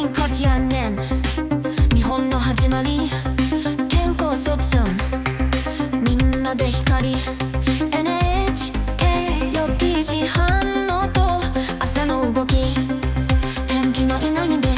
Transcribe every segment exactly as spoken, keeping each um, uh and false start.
の価値やねん。日本の始まり健康卒産みんなで光 エヌエイチケー よきじはんの音朝の動き天気の稲にで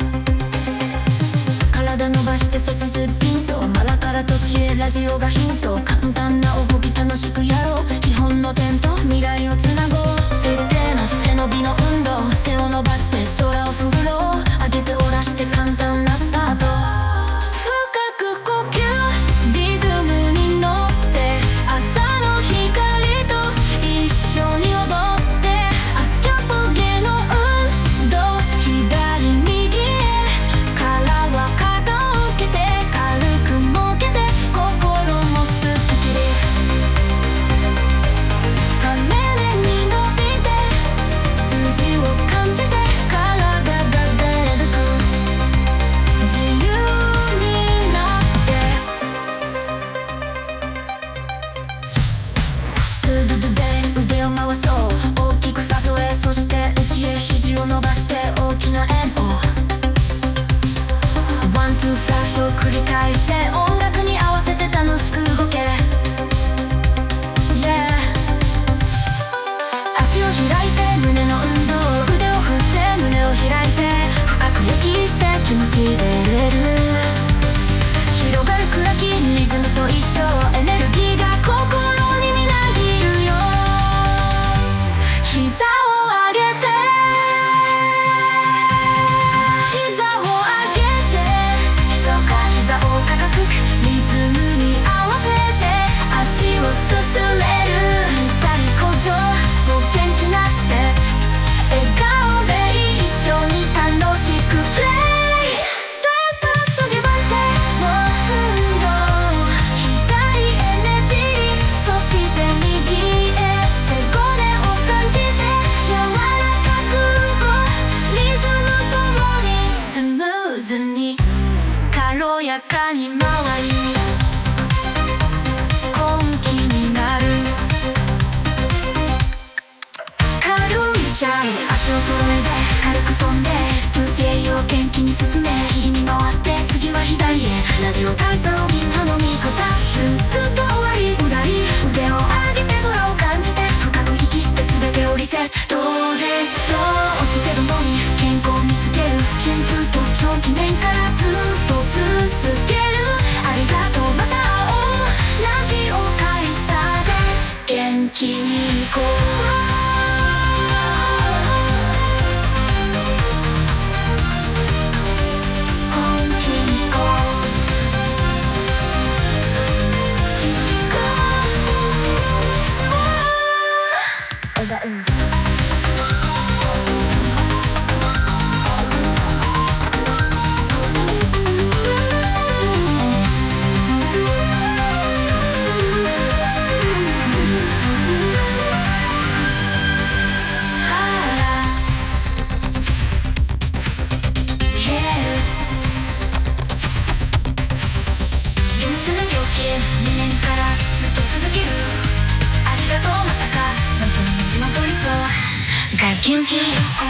体伸ばして背筋ピンとマラから年へラジオがヒント簡単な動き楽しくやろう日本の点と未来をつなごう設定な背伸びの運動背を伸ばして空をくぐろう上げて下ろして簡単なスタート深く呼吸リズムに乗って朝の光と一緒に踊ってアスキャポゲの運動左右へからは傾けて軽くもけて心もすっきり羽に伸びて筋を感じて体が出るく自由になってすぐで腕を回そう大きく里へそして内へ肘を伸ばして大きな円をワンツーフラッシュを繰り返して音楽に合わせて楽しく動け Yeah 足を開いて胸の運動腕を振って胸を開いて深く息して気持ちで入れる広がる暗きリズムと一緒エネルギーが心にみなぎるよ膝を上げて膝を上げて膝か膝を高くリズムに合わせて足を進める二人鼓上の元気なステップ笑顔で一緒に楽しくプレイステップそげばっての運動左へねじりそして右へ背骨を感じて柔らかくリズムともにスムーズに軽やかに回り根気になる軽いチャイ足を揃えて軽く飛んで普通性を元気に進め右に回って次は左へラジオ体操みんなの味方シュッと終わりうだり腕を上げて空を感じて深く息して全てをリセットレスト押してどもに健康を見つける順風と長期年からずっと続けるありがとうまた会おうラジオ体操で元気に行こうにねんからずっと続けるありがとうまたか本当に地元理想が元気